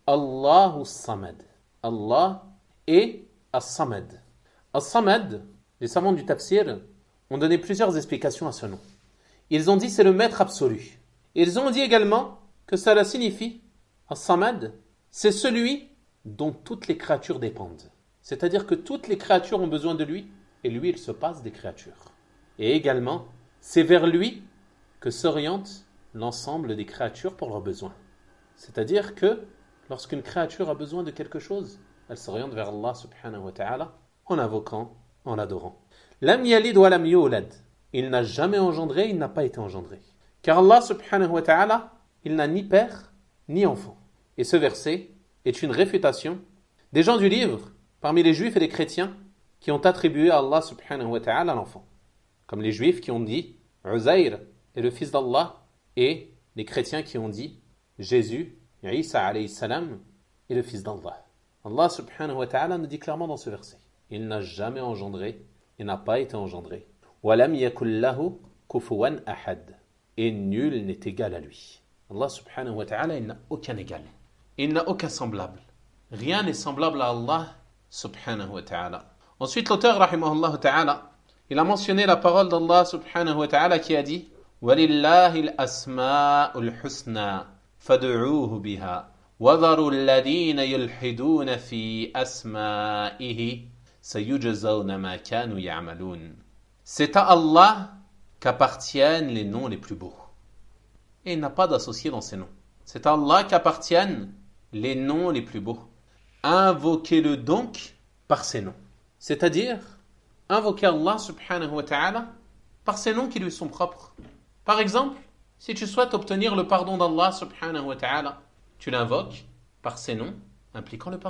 Allahu Samad. Allah est As-Samad. As-Samad, les savants du tafsir ont donné plusieurs explications à ce nom. Ils ont dit c'est le maître absolu. Ils ont dit également que cela signifie As-Samad, c'est celui dont toutes les créatures dépendent. C'est-à-dire que toutes les créatures ont besoin de lui et lui il se passe des créatures. Et également, c'est vers lui que s'oriente l'ensemble des créatures pour leurs besoins. C'est-à-dire que lorsqu'une créature a besoin de quelque chose, elle s'oriente vers Allah subhanahu wa ta'ala en invoquant, en l'adorant. Lam yalid wa lam yulad. Il n'a jamais engendré, il n'a pas été engendré. Car Allah subhanahu wa ta'ala, il n'a ni père, ni enfant. Et ce verset est une réfutation des gens du livre, parmi les juifs et les chrétiens, qui ont attribué à Allah subhanahu wa ta'ala l'enfant. Comme les juifs qui ont dit Uzair est le fils d'Allah, et les chrétiens qui ont dit Jésus, Isa alayhi salam, est le fils d'Allah. Allah subhanahu wa ta'ala nous dit clairement dans ce verset, il n'a jamais engendré, il n'a pas été engendré. Walam yakul lahu kufuwan ahad. Et nul n'est égal à lui. Allah subhanahu wa ta'ala, il n'a aucun égal. Il n'a aucun semblable. Rien n'est semblable à Allah subhanahu wa ta'ala. Ensuite, l'auteur, rahimahullah ta'ala, il a mentionné la parole d'Allah subhanahu wa ta'ala qui a dit وَلِلَّهِ الْأَسْمَاءُ الْحُسْنَى فَادْعُوهُ بِهَا وَذَرُوا الَّذِينَ يُلْحِدُونَ فِي أَسْمَائِهِ سَيُجْزَوْنَ مَا كَانُوا يَعْمَلُونَ. C'est à Allah qu'appartiennent les noms les plus beaux. Et il n'a pas d'associé dans ces noms. C'est à Allah qu'appartiennent les noms les plus beaux. Invoquez-le donc par ces noms. C'est-à-dire, invoquer Allah subhanahu wa ta'ala par ces noms qui lui sont propres. Par exemple, si tu souhaites obtenir le pardon d'Allah subhanahu wa ta'ala, tu l'invoques par ces noms impliquant le pardon.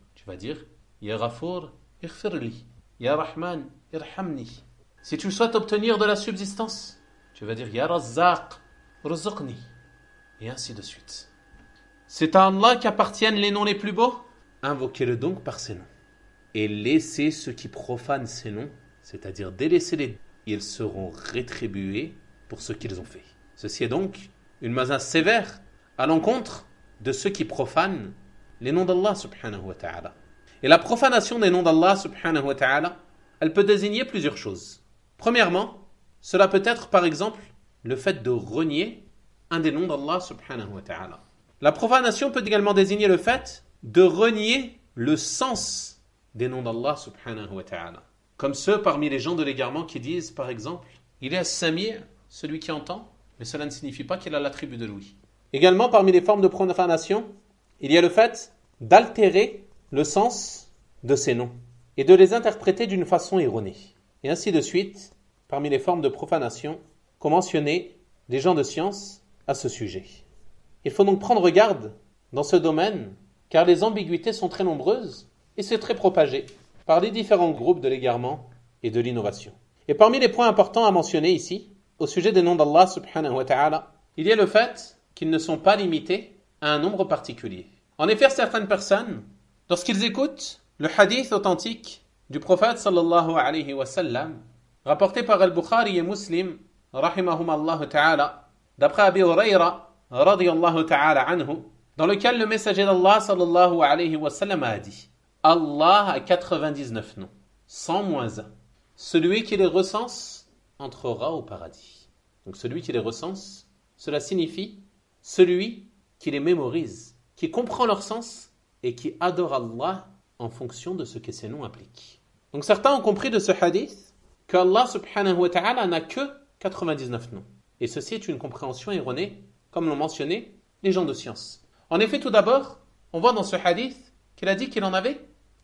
Tu vas dire Ya Ghafour, ighfirli. Ya Rahman, irhamni. Si tu souhaites obtenir de la subsistance, tu vas dire Ya Razzaq, rzuqni. Et ainsi de suite. C'est à Allah qu'appartiennent les noms les plus beaux. Invoquez-le donc par ces noms. Et laissez ceux qui profanent ces noms, c'est-à-dire délaissez-les. Ils seront rétribués pour ce qu'ils ont fait. Ceci est donc une menace sévère à l'encontre de ceux qui profanent les noms d'Allah subhanahu wa ta'ala. Et la profanation des noms d'Allah subhanahu wa ta'ala, elle peut désigner plusieurs choses. Premièrement, cela peut être par exemple le fait de renier un des noms d'Allah subhanahu wa ta'ala. La profanation peut également désigner le fait de renier le sens des noms d'Allah subhanahu wa ta'ala. Comme ceux parmi les gens de l'égarement qui disent par exemple il est as-Sami', celui qui entend, mais cela ne signifie pas qu'il a l'attribut de l'ouïe. Également parmi les formes de profanation, il y a le fait d'altérer le sens de ces noms et de les interpréter d'une façon erronée. Et ainsi de suite, parmi les formes de profanation qu'ont mentionné des gens de science à ce sujet. Il faut donc prendre garde dans ce domaine, car les ambiguïtés sont très nombreuses et c'est très propagé par les différents groupes de l'égarement et de l'innovation. Et parmi les points importants à mentionner ici, au sujet des noms d'Allah subhanahu wa ta'ala, il y a le fait qu'ils ne sont pas limités à un nombre particulier. En effet, certaines personnes, lorsqu'ils écoutent le hadith authentique du prophète sallallahu alayhi wa sallam, rapporté par Al-Bukhari et Muslim, rahimahumallahu ta'ala, d'après Abi Hurayra, radiyallahu ta'ala anhu, dans lequel le messager d'Allah sallallahu alayhi wa sallam a dit Allah a 99 noms, 100 moins 1. Celui qui les recense entrera au paradis. Donc celui qui les recense, cela signifie celui qui les mémorise, qui comprend leur sens et qui adore Allah en fonction de ce que ces noms impliquent. Donc certains ont compris de ce hadith qu'Allah subhanahu wa ta'ala n'a que 99 noms. Et ceci est une compréhension erronée, comme l'ont mentionné les gens de science. En effet, tout d'abord, on voit dans ce hadith qu'il a dit qu'il en avait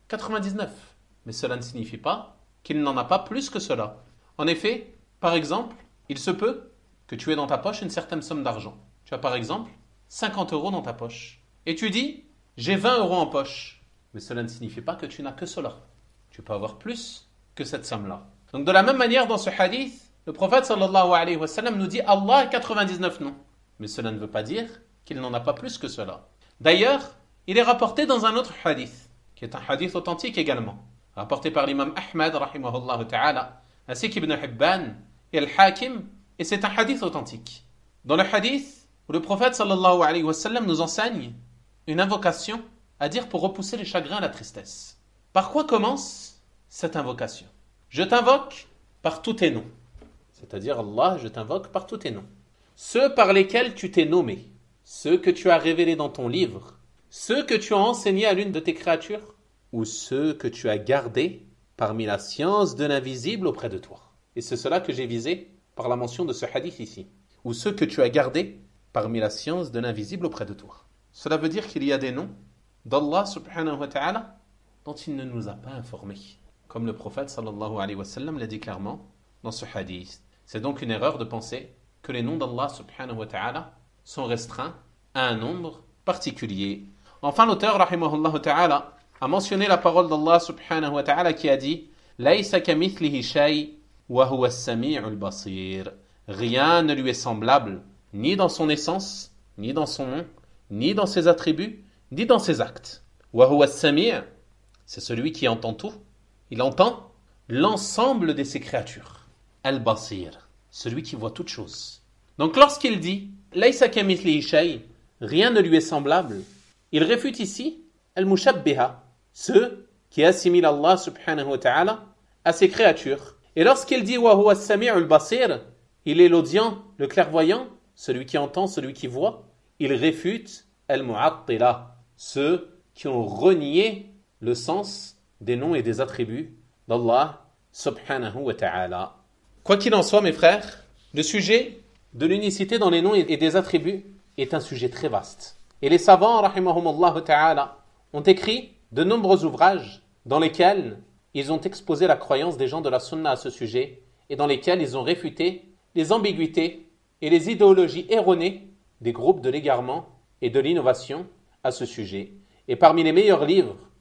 99. Mais cela ne signifie pas qu'il n'en a pas plus que cela. En effet, par exemple, il se peut que tu aies dans ta poche une certaine somme d'argent. Tu as par exemple 50 € dans ta poche. Et tu dis, j'ai 20 € en poche. Mais cela ne signifie pas que tu n'as que cela. Tu peux avoir plus que cette somme-là. Donc de la même manière, dans ce hadith, le prophète sallallahu alayhi wa sallam nous dit Allah a 99 noms. Mais cela ne veut pas dire qu'il n'en a pas plus que cela. D'ailleurs, il est rapporté dans un autre hadith, qui est un hadith authentique également, rapporté par l'imam Ahmad, rahimahullah ta'ala, ainsi qu'Ibn Hibban et Al-Hakim, et c'est un hadith authentique. Dans le hadith, où le prophète sallallahu alayhi wa sallam nous enseigne une invocation à dire pour repousser les chagrins et la tristesse. Par quoi commence cette invocation? Je t'invoque par tous tes noms. C'est-à-dire, Allah, je t'invoque par tous tes noms. Ceux par lesquels tu t'es nommé, ceux que tu as révélés dans ton livre, ceux que tu as enseignés à l'une de tes créatures, ou ceux que tu as gardés parmi la science de l'invisible auprès de toi. Et c'est cela que j'ai visé par la mention de ce hadith ici. Ou ceux que tu as gardés parmi la science de l'invisible auprès de toi. Cela veut dire qu'il y a des noms d'Allah subhanahu wa ta'ala dont il ne nous a pas informés. Comme le prophète sallallahu alayhi wa sallam l'a dit clairement dans ce hadith. C'est donc une erreur de penser que les noms d'Allah subhanahu wa ta'ala sont restreints à un nombre particulier. Enfin, l'auteur rahimahullah ta'ala a mentionné la parole d'Allah subhanahu wa ta'ala qui a dit Laysa kamithlihi shay wa huwa as-sami'ul basir. Rien ne lui est semblable, ni dans son essence, ni dans son nom, ni dans ses attributs, ni dans ses actes. Wa huwa as-sami', c'est celui qui entend tout. Il entend l'ensemble de ses créatures. Al-basir, celui qui voit toutes choses. Donc lorsqu'il dit Laysa kamithlihi shay, rien ne lui est semblable, il réfute ici al-mushabbiha, ceux qui assimilent Allah subhanahu wa ta'ala à ses créatures. Et lorsqu'il dit wa huwa as-sami'ul basir, il est l'audient, le clairvoyant, celui qui entend, celui qui voit, il réfute al-mu'attila, ceux qui ont renié le sens des noms et des attributs d'Allah subhanahu wa ta'ala. Quoi qu'il en soit, mes frères, le sujet de l'unicité dans les noms et des attributs est un sujet très vaste. Et les savants, rahimahumullah ta'ala, ont écrit de nombreux ouvrages dans lesquels ils ont exposé la croyance des gens de la sunna à ce sujet et dans lesquels ils ont réfuté les ambiguïtés et les idéologies erronées des groupes de l'égarement et de l'innovation à ce sujet. Et parmi les meilleurs livres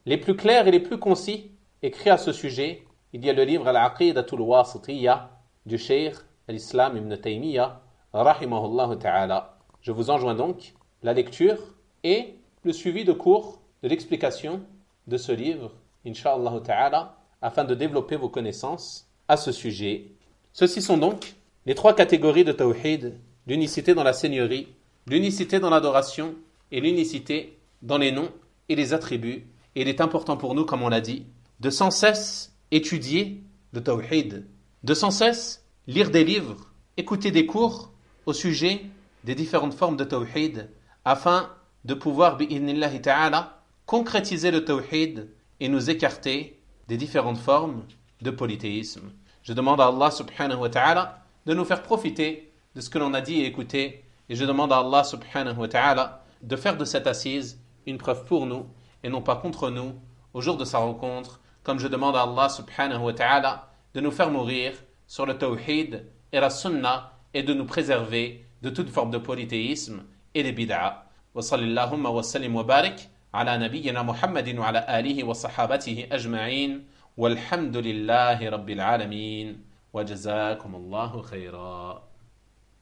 les plus clairs et les plus concis écrits à ce sujet. Il y a le livre Al-Aqidatul Wasitiyya du Cheikh Al-Islam Ibn Taymiyyah, rahimahullah ta'ala. Je vous enjoins donc la lecture et le suivi de cours de l'explication de ce livre, Inch'Allah ta'ala, afin de développer vos connaissances à ce sujet. Ceci sont donc les 3 catégories de tawhid: l'unicité dans la seigneurie, l'unicité dans l'adoration et l'unicité dans les noms et les attributs. Et il est important pour nous, comme on l'a dit, de sans cesse étudier le tawhid, de sans cesse lire des livres, écouter des cours au sujet des différentes formes de tawhid, afin de pouvoir, bi'idhnillahi ta'ala, concrétiser le tawhid et nous écarter des différentes formes de polythéisme. Je demande à Allah subhanahu wa ta'ala de nous faire profiter de ce que l'on a dit et écouté, et je demande à Allah subhanahu wa ta'ala de faire de cette assise une preuve pour nous et non pas contre nous au jour de sa rencontre, comme je demande à Allah subhanahu wa ta'ala de nous faire mourir sur le tawhid et la sunnah et de nous préserver de toute forme de polythéisme et des bid'a. Wa sallallahu wa sallim wa barik ala nabiyyina Muhammadin wa ala alihi wa sahabatihi ajma'in walhamdulillahi rabbil alamin wa jazakumullahu khayra.